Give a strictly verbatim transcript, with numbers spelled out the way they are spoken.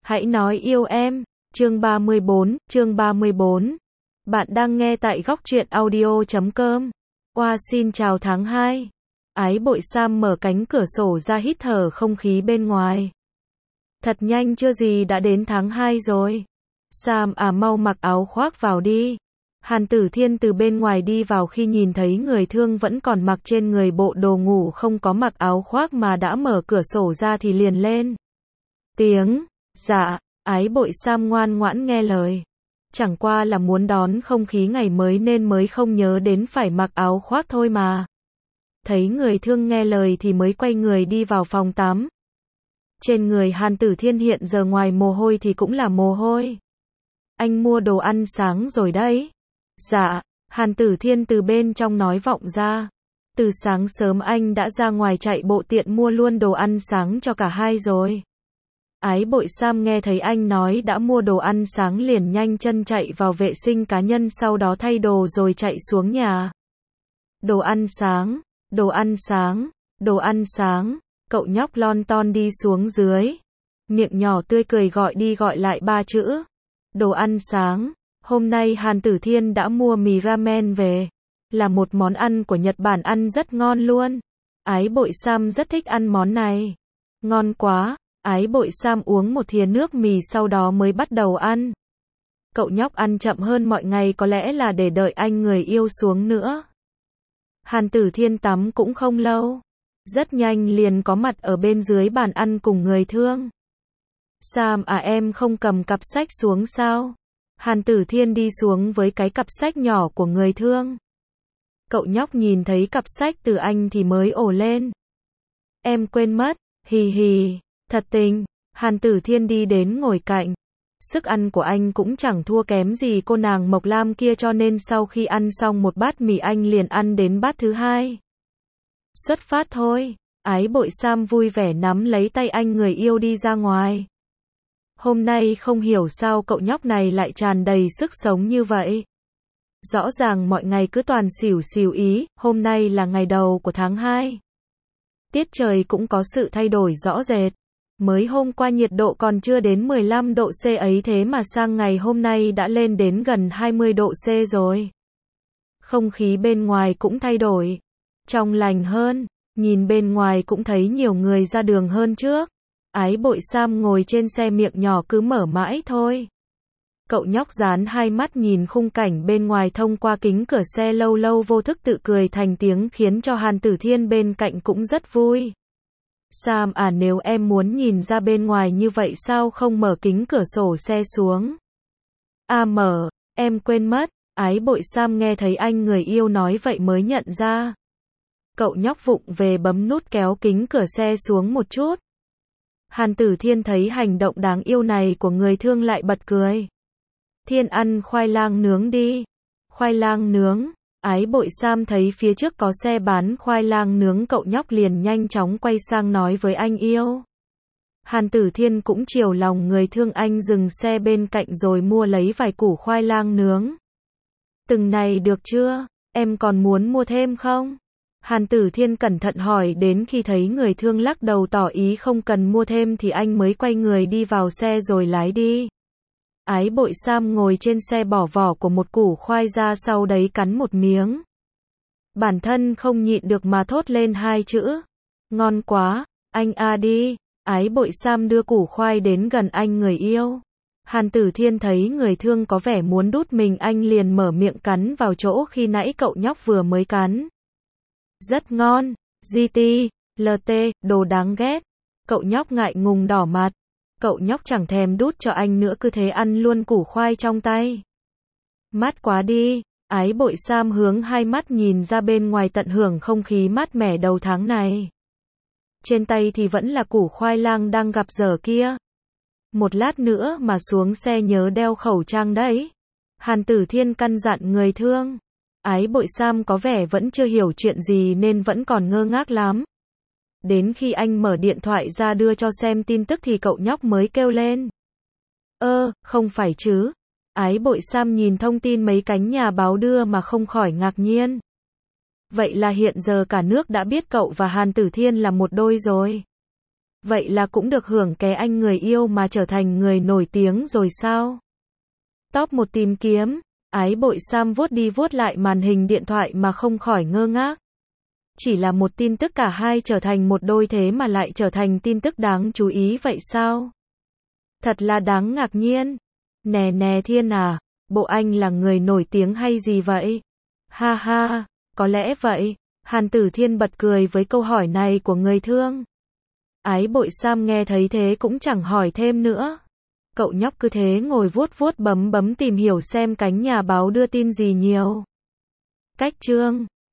Hãy nói yêu em. Chương ba mươi bốn, chương ba mươi bốn. Bạn đang nghe tại góc truyện audio chấm com. Oa xin chào tháng hai. Ái bội Sam mở cánh cửa sổ ra hít thở không khí bên ngoài. Thật nhanh chưa gì đã đến tháng hai rồi. Sam à mau mặc áo khoác vào đi. Hàn Tử Thiên từ bên ngoài đi vào khi nhìn thấy người thương vẫn còn mặc trên người bộ đồ ngủ không có mặc áo khoác mà đã mở cửa sổ ra thì liền lên tiếng. Dạ, ái bội Sam ngoan ngoãn nghe lời. Chẳng qua là muốn đón không khí ngày mới nên mới không nhớ đến phải mặc áo khoác thôi mà. Thấy người thương nghe lời thì mới quay người đi vào phòng tắm. Trên người Hàn Tử Thiên hiện giờ ngoài mồ hôi thì cũng là mồ hôi. Anh mua đồ ăn sáng rồi đấy. Dạ, Hàn Tử Thiên từ bên trong nói vọng ra. Từ sáng sớm anh đã ra ngoài chạy bộ tiện mua luôn đồ ăn sáng cho cả hai rồi. Ái bội Sam nghe thấy anh nói đã mua đồ ăn sáng liền nhanh chân chạy vào vệ sinh cá nhân sau đó thay đồ rồi chạy xuống nhà. Đồ ăn sáng, đồ ăn sáng, đồ ăn sáng, cậu nhóc lon ton đi xuống dưới. Miệng nhỏ tươi cười gọi đi gọi lại ba chữ. Đồ ăn sáng. Hôm nay Hàn Tử Thiên đã mua mì ramen về. Là một món ăn của Nhật Bản ăn rất ngon luôn. Ái bội Sam rất thích ăn món này. Ngon quá. Ái bội Sam uống một thìa nước mì sau đó mới bắt đầu ăn. Cậu nhóc ăn chậm hơn mọi ngày có lẽ là để đợi anh người yêu xuống nữa. Hàn Tử Thiên tắm cũng không lâu. Rất nhanh liền có mặt ở bên dưới bàn ăn cùng người thương. Sam à em không cầm cặp sách xuống sao? Hàn Tử Thiên đi xuống với cái cặp sách nhỏ của người thương. Cậu nhóc nhìn thấy cặp sách từ anh thì mới ồ lên. Em quên mất, hì hì, thật tình. Hàn Tử Thiên đi đến ngồi cạnh. Sức ăn của anh cũng chẳng thua kém gì cô nàng Mộc Lam kia cho nên sau khi ăn xong một bát mì anh liền ăn đến bát thứ hai. Xuất phát thôi. Ái bội Sam vui vẻ nắm lấy tay anh người yêu đi ra ngoài. Hôm nay không hiểu sao cậu nhóc này lại tràn đầy sức sống như vậy. Rõ ràng mọi ngày cứ toàn xỉu xỉu ý, hôm nay là ngày đầu của tháng hai. Tiết trời cũng có sự thay đổi rõ rệt. Mới hôm qua nhiệt độ còn chưa đến mười lăm độ C ấy thế mà sang ngày hôm nay đã lên đến gần hai mươi độ C rồi. Không khí bên ngoài cũng thay đổi. Trong lành hơn, nhìn bên ngoài cũng thấy nhiều người ra đường hơn trước. Ái bội Sam ngồi trên xe miệng nhỏ cứ mở mãi thôi. Cậu nhóc dán hai mắt nhìn khung cảnh bên ngoài thông qua kính cửa xe lâu lâu vô thức tự cười thành tiếng khiến cho Hàn Tử Thiên bên cạnh cũng rất vui. Sam à nếu em muốn nhìn ra bên ngoài như vậy sao không mở kính cửa sổ xe xuống? À mở, em quên mất. Ái bội Sam nghe thấy anh người yêu nói vậy mới nhận ra. Cậu nhóc vụng về bấm nút kéo kính cửa xe xuống một chút. Hàn Tử Thiên thấy hành động đáng yêu này của người thương lại bật cười. Thiên ăn khoai lang nướng đi. Khoai lang nướng. Ái bội Sam thấy phía trước có xe bán khoai lang nướng cậu nhóc liền nhanh chóng quay sang nói với anh yêu. Hàn Tử Thiên cũng chiều lòng người thương anh dừng xe bên cạnh rồi mua lấy vài củ khoai lang nướng. Từng này được chưa? Em còn muốn mua thêm không? Hàn Tử Thiên cẩn thận hỏi đến khi thấy người thương lắc đầu tỏ ý không cần mua thêm thì anh mới quay người đi vào xe rồi lái đi. Ái bội Sam ngồi trên xe bỏ vỏ của một củ khoai ra sau đấy cắn một miếng. Bản thân không nhịn được mà thốt lên hai chữ. Ngon quá, anh a đi. Ái bội Sam đưa củ khoai đến gần anh người yêu. Hàn Tử Thiên thấy người thương có vẻ muốn đút mình anh liền mở miệng cắn vào chỗ khi nãy cậu nhóc vừa mới cắn. Rất ngon, giê tê, lờ tê, đồ đáng ghét. Cậu nhóc ngại ngùng đỏ mặt. Cậu nhóc chẳng thèm đút cho anh nữa cứ thế ăn luôn củ khoai trong tay. Mát quá đi. Ái bội Sam hướng hai mắt nhìn ra bên ngoài tận hưởng không khí mát mẻ đầu tháng này. Trên tay thì vẫn là củ khoai lang đang gặp dở kia. Một lát nữa mà xuống xe nhớ đeo khẩu trang đấy. Hàn Tử Thiên căn dặn người thương. Ái bội Sam có vẻ vẫn chưa hiểu chuyện gì nên vẫn còn ngơ ngác lắm. Đến khi anh mở điện thoại ra đưa cho xem tin tức thì cậu nhóc mới kêu lên. Ơ, không phải chứ. Ái bội Sam nhìn thông tin mấy cánh nhà báo đưa mà không khỏi ngạc nhiên. Vậy là hiện giờ cả nước đã biết cậu và Hàn Tử Thiên là một đôi rồi. Vậy là cũng được hưởng ké anh người yêu mà trở thành người nổi tiếng rồi sao? Top một tìm kiếm. Ái bội Sam vuốt đi vuốt lại màn hình điện thoại mà không khỏi ngơ ngác. Chỉ là một tin tức cả hai trở thành một đôi thế mà lại trở thành tin tức đáng chú ý vậy sao? Thật là đáng ngạc nhiên. Nè nè Thiên à, bộ anh là người nổi tiếng hay gì vậy? Ha ha, có lẽ vậy. Hàn Tử Thiên bật cười với câu hỏi này của người thương. Ái bội Sam nghe thấy thế cũng chẳng hỏi thêm nữa. Cậu nhóc cứ thế ngồi vuốt vuốt bấm bấm tìm hiểu xem cánh nhà báo đưa tin gì nhiều. Cách chương